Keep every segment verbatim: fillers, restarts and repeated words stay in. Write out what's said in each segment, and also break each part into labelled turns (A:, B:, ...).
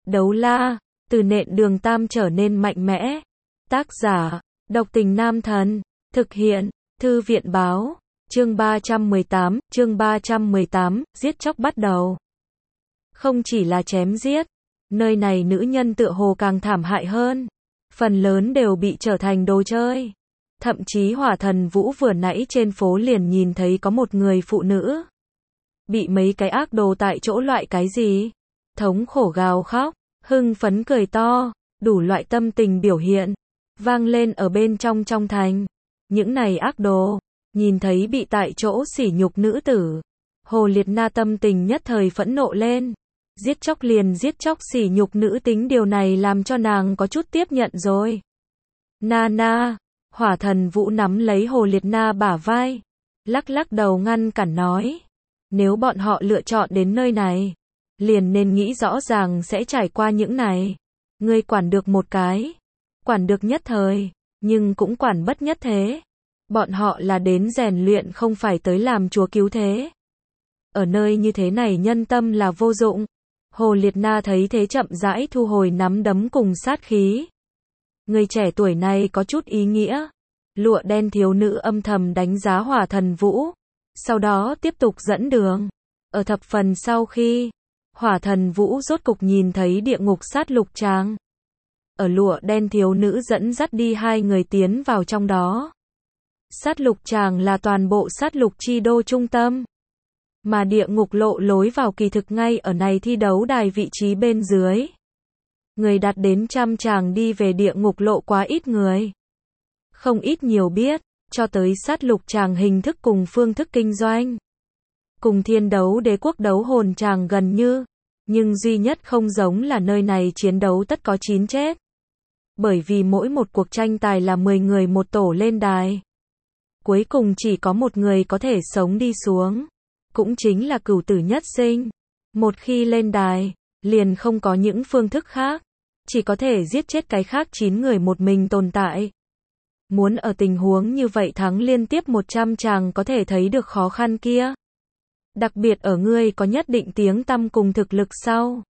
A: Đấu la, từ nện đường tam trở nên mạnh mẽ. Tác giả, độc tình nam thần. Thực hiện, thư viện báo. Chương ba trăm mười tám, chương ba trăm mười tám, giết chóc bắt đầu. Không chỉ là chém giết, nơi này nữ nhân tựa hồ càng thảm hại hơn. Phần lớn đều bị trở thành đồ chơi. Thậm chí Hỏa Thần Vũ vừa nãy trên phố liền nhìn thấy có một người phụ nữ bị mấy cái ác đồ tại chỗ loại cái gì. Thống khổ gào khóc, hưng phấn cười to, đủ loại tâm tình biểu hiện, vang lên ở bên trong trong thành. Những này ác đồ, nhìn thấy bị tại chỗ sỉ nhục nữ tử. Hồ Liệt Na tâm tình nhất thời phẫn nộ lên. Giết chóc liền giết chóc sỉ nhục nữ tính, điều này làm cho nàng có chút tiếp nhận rồi. Na na, Hỏa Thần Vũ nắm lấy Hồ Liệt Na bả vai, lắc lắc đầu ngăn cản nói. Nếu bọn họ lựa chọn đến nơi này, liền nên nghĩ rõ ràng sẽ trải qua những này. Ngươi quản được một cái, quản được nhất thời, nhưng cũng quản bất nhất thế. Bọn họ là đến rèn luyện, không phải tới làm chúa cứu thế. Ở nơi như thế này nhân tâm là vô dụng. Hồ Liệt Na thấy thế chậm rãi thu hồi nắm đấm cùng sát khí. Người trẻ tuổi này có chút ý nghĩa. Lụa đen thiếu nữ âm thầm đánh giá Hỏa Thần Vũ, sau đó tiếp tục dẫn đường. Ở thập phần sau khi, Hỏa Thần Vũ rốt cục nhìn thấy địa ngục sát lục tràng. Ở lụa đen thiếu nữ dẫn dắt đi hai người tiến vào trong đó. Sát lục tràng là toàn bộ sát lục chi đô trung tâm. Mà địa ngục lộ lối vào kỳ thực ngay ở này thi đấu đài vị trí bên dưới. Người đạt đến trăm tràng đi về địa ngục lộ quá ít người. Không ít nhiều biết, cho tới sát lục tràng hình thức cùng phương thức kinh doanh. Cùng thiên đấu đế quốc đấu hồn tràng gần như. Nhưng duy nhất không giống là nơi này chiến đấu tất có chín chết. Bởi vì mỗi một cuộc tranh tài là mười người một tổ lên đài. Cuối cùng chỉ có một người có thể sống đi xuống. Cũng chính là cửu tử nhất sinh. Một khi lên đài, liền không có những phương thức khác. Chỉ có thể giết chết cái khác chín người một mình tồn tại. Muốn ở tình huống như vậy thắng liên tiếp một trăm tràng có thể thấy được khó khăn kia. Đặc biệt ở ngươi có nhất định tiếng tăm cùng thực lực sau.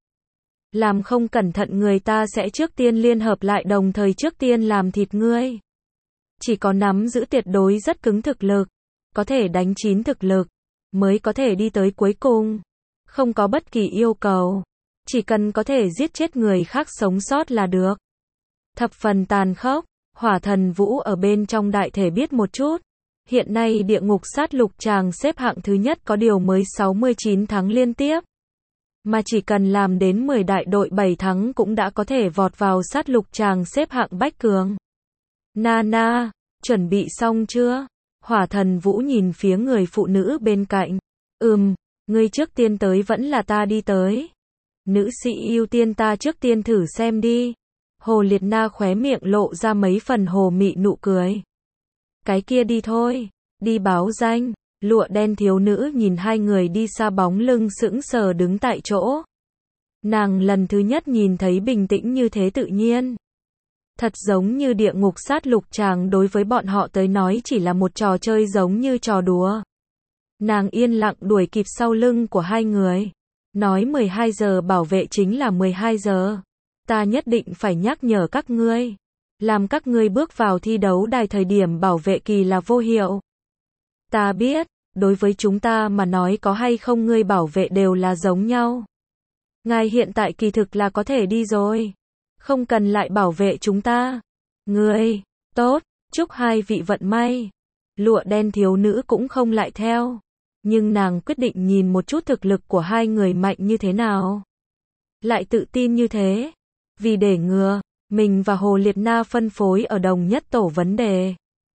A: Làm không cẩn thận người ta sẽ trước tiên liên hợp lại, đồng thời trước tiên làm thịt ngươi. Chỉ có nắm giữ tuyệt đối rất cứng thực lực, có thể đánh chín thực lực, mới có thể đi tới cuối cùng. Không có bất kỳ yêu cầu, chỉ cần có thể giết chết người khác sống sót là được. Thập phần tàn khốc, Hỏa Thần Vũ ở bên trong đại thể biết một chút. Hiện nay địa ngục sát lục tràng xếp hạng thứ nhất có điều mới sáu mươi chín thắng liên tiếp. Mà chỉ cần làm đến mười đại đội bảy thắng cũng đã có thể vọt vào sát lục tràng xếp hạng bách cường. Na na, chuẩn bị xong chưa? Hỏa Thần Vũ nhìn phía người phụ nữ bên cạnh. Ừm, ngươi trước tiên tới vẫn là ta đi tới? Nữ sĩ ưu tiên, ta trước tiên thử xem đi. Hồ Liệt Na khóe miệng lộ ra mấy phần hồ mị nụ cười. Cái kia đi thôi, đi báo danh. Lụa đen thiếu nữ nhìn hai người đi xa bóng lưng sững sờ đứng tại chỗ. Nàng lần thứ nhất nhìn thấy bình tĩnh như thế tự nhiên. Thật giống như địa ngục sát lục tràng đối với bọn họ tới nói chỉ là một trò chơi, giống như trò đùa. Nàng yên lặng đuổi kịp sau lưng của hai người. Nói mười hai giờ bảo vệ chính là mười hai giờ. Ta nhất định phải nhắc nhở các ngươi. Làm các ngươi bước vào thi đấu đài thời điểm bảo vệ kỳ là vô hiệu. Ta biết, đối với chúng ta mà nói có hay không ngươi bảo vệ đều là giống nhau. Ngài hiện tại kỳ thực là có thể đi rồi. Không cần lại bảo vệ chúng ta. Ngươi, tốt, chúc hai vị vận may. Lụa đen thiếu nữ cũng không lại theo. Nhưng nàng quyết định nhìn một chút thực lực của hai người mạnh như thế nào. Lại tự tin như thế. Vì để ngừa, mình và Hồ Liệt Na phân phối ở đồng nhất tổ vấn đề.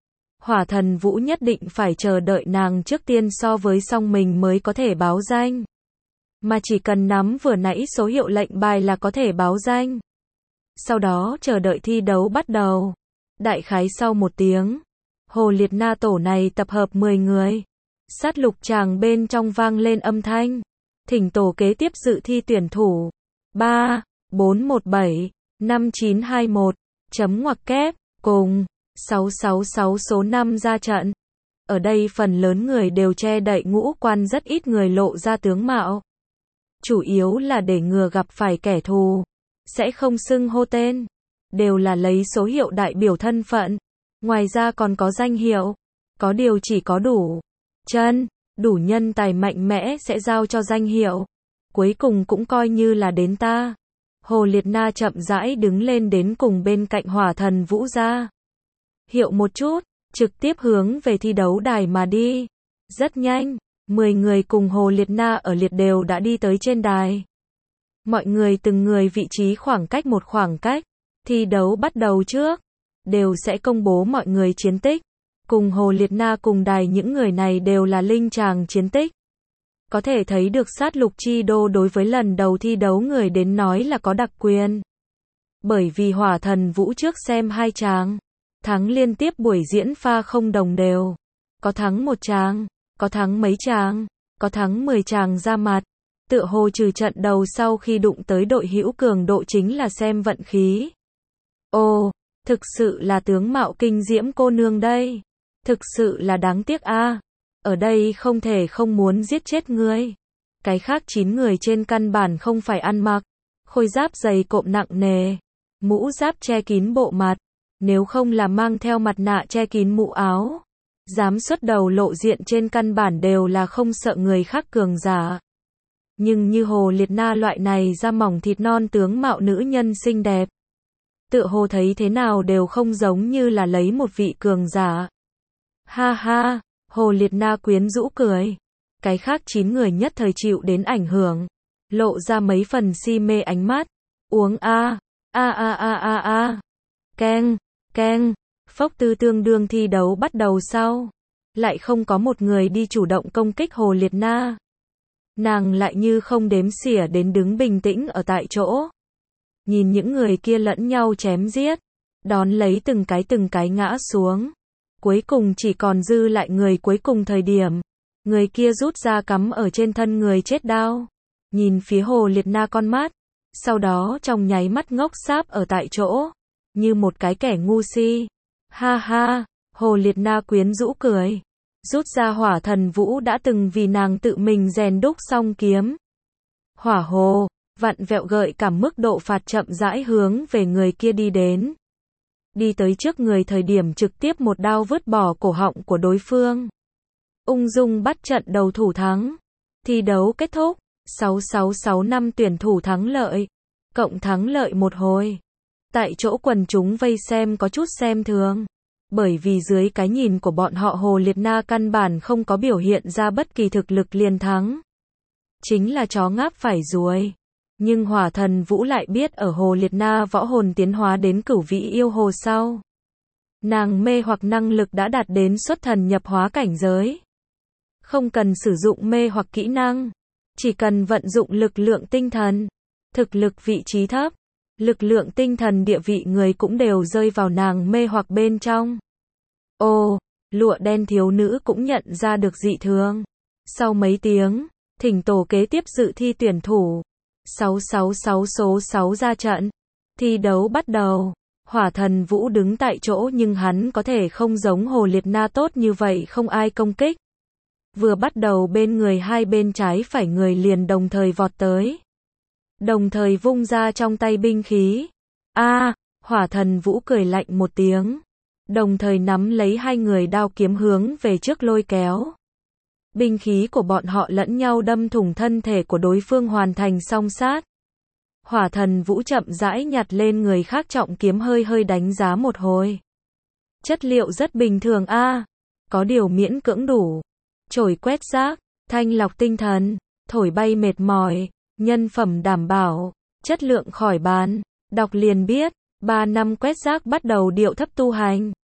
A: Hỏa Thần Vũ nhất định phải chờ đợi nàng trước tiên so với xong mình mới có thể báo danh. Mà chỉ cần nắm vừa nãy số hiệu lệnh bài là có thể báo danh. Sau đó chờ đợi thi đấu bắt đầu. Đại khái sau một tiếng, Hồ Liệt Na tổ này tập hợp mười người. Sát lục tràng bên trong vang lên âm thanh. Thỉnh tổ kế tiếp dự thi tuyển thủ. ba, bốn một bảy, năm chín hai mốt, chấm ngoặc kép, cùng, sáu sáu sáu số năm ra trận. Ở đây phần lớn người đều che đậy ngũ quan, rất ít người lộ ra tướng mạo. Chủ yếu là để ngừa gặp phải kẻ thù. sẽ không xưng hô tên, đều là lấy số hiệu đại biểu thân phận. Ngoài ra còn có danh hiệu. Có điều chỉ có đủ chân, đủ nhân tài mạnh mẽ sẽ giao cho danh hiệu. Cuối cùng cũng coi như là đến ta. Hồ Liệt Na chậm rãi đứng lên đến cùng bên cạnh Hỏa Thần Vũ ra hiệu một chút, trực tiếp hướng về thi đấu đài mà đi. Rất nhanh, mười người cùng Hồ Liệt Na ở liệt đều đã đi tới trên đài. Mọi người từng người vị trí khoảng cách một khoảng cách. Thi đấu bắt đầu trước, đều sẽ công bố mọi người chiến tích. Cùng Hồ Liệt Na cùng đài những người này đều là linh tràng chiến tích. Có thể thấy được sát lục chi đô đối với lần đầu thi đấu người đến nói là có đặc quyền. Bởi vì Hỏa Thần Vũ trước xem hai chàng, thắng liên tiếp buổi diễn pha không đồng đều. Có thắng một chàng, có thắng mấy chàng, có thắng mười chàng ra mặt. Tựa hồ trừ trận đầu sau khi đụng tới đội hữu cường độ chính là xem vận khí. Ồ, thực sự là tướng mạo kinh diễm cô nương đây. Thực sự là đáng tiếc a. Ở đây không thể không muốn giết chết ngươi. Cái khác chín người trên căn bản không phải ăn mặc khôi giáp dày cộm nặng nề, mũ giáp che kín bộ mặt, nếu không là mang theo mặt nạ che kín mũ áo, dám xuất đầu lộ diện trên căn bản đều là không sợ người khác cường giả. Nhưng như Hồ Liệt Na loại này da mỏng thịt non tướng mạo nữ nhân xinh đẹp, tựa hồ thấy thế nào đều không giống như là lấy một vị cường giả. Ha ha, Hồ Liệt Na quyến rũ cười. Cái khác chín người nhất thời chịu đến ảnh hưởng, lộ ra mấy phần si mê ánh mắt. Uống a, a a a a a. Keng, keng. Phốc Tư tương đương thi đấu bắt đầu sau, lại không có một người đi chủ động công kích Hồ Liệt Na. Nàng lại như không đếm xỉa đến đứng bình tĩnh ở tại chỗ. Nhìn những người kia lẫn nhau chém giết, đón lấy từng cái từng cái ngã xuống. Cuối cùng chỉ còn dư lại người cuối cùng thời điểm. Người kia rút ra cắm ở trên thân người chết đao. Nhìn phía Hồ Liệt Na con mắt. Sau đó trong nháy mắt ngốc sáp ở tại chỗ. Như một cái kẻ ngu si. Ha ha, Hồ Liệt Na quyến rũ cười. Rút ra Hỏa Thần Vũ đã từng vì nàng tự mình rèn đúc xong kiếm. Hỏa hồ, vặn vẹo gợi cảm mức độ phạt chậm rãi hướng về người kia đi đến. Đi tới trước người thời điểm trực tiếp một đao vứt bỏ cổ họng của đối phương. Ung dung bắt trận đầu thủ thắng. Thi đấu kết thúc. sáu sáu sáu năm tuyển thủ thắng lợi. Cộng thắng lợi một hồi. Tại chỗ quần chúng vây xem có chút xem thường. Bởi vì dưới cái nhìn của bọn họ Hồ Liệt Na căn bản không có biểu hiện ra bất kỳ thực lực liền thắng. Chính là chó ngáp phải ruồi. Nhưng Hỏa Thần Vũ lại biết ở Hồ Liệt Na võ hồn tiến hóa đến cửu vị yêu hồ sau. Nàng mê hoặc năng lực đã đạt đến xuất thần nhập hóa cảnh giới. Không cần sử dụng mê hoặc kỹ năng. Chỉ cần vận dụng lực lượng tinh thần. Thực lực vị trí thấp. Lực lượng tinh thần địa vị người cũng đều rơi vào nàng mê hoặc bên trong. Ồ, lụa đen thiếu nữ cũng nhận ra được dị thường. Sau mấy tiếng, thỉnh tổ kế tiếp dự thi tuyển thủ. sáu sáu sáu số sáu ra trận. Thi đấu bắt đầu. Hỏa Thần Vũ đứng tại chỗ nhưng hắn có thể không giống Hồ Liệt Na tốt như vậy không ai công kích. Vừa bắt đầu bên người hai bên trái phải người liền đồng thời vọt tới. Đồng thời vung ra trong tay binh khí. A, à, Hỏa Thần Vũ cười lạnh một tiếng. Đồng thời nắm lấy hai người đao kiếm hướng về trước lôi kéo. Binh khí của bọn họ lẫn nhau đâm thủng thân thể của đối phương hoàn thành song sát. Hỏa Thần Vũ chậm rãi nhặt lên người khác trọng kiếm hơi hơi đánh giá một hồi. Chất liệu rất bình thường a, à, có điều miễn cưỡng đủ. Chổi quét rác, thanh lọc tinh thần, thổi bay mệt mỏi, nhân phẩm đảm bảo, chất lượng khỏi bàn. Đọc liền biết, ba năm quét rác bắt đầu điệu thấp tu hành.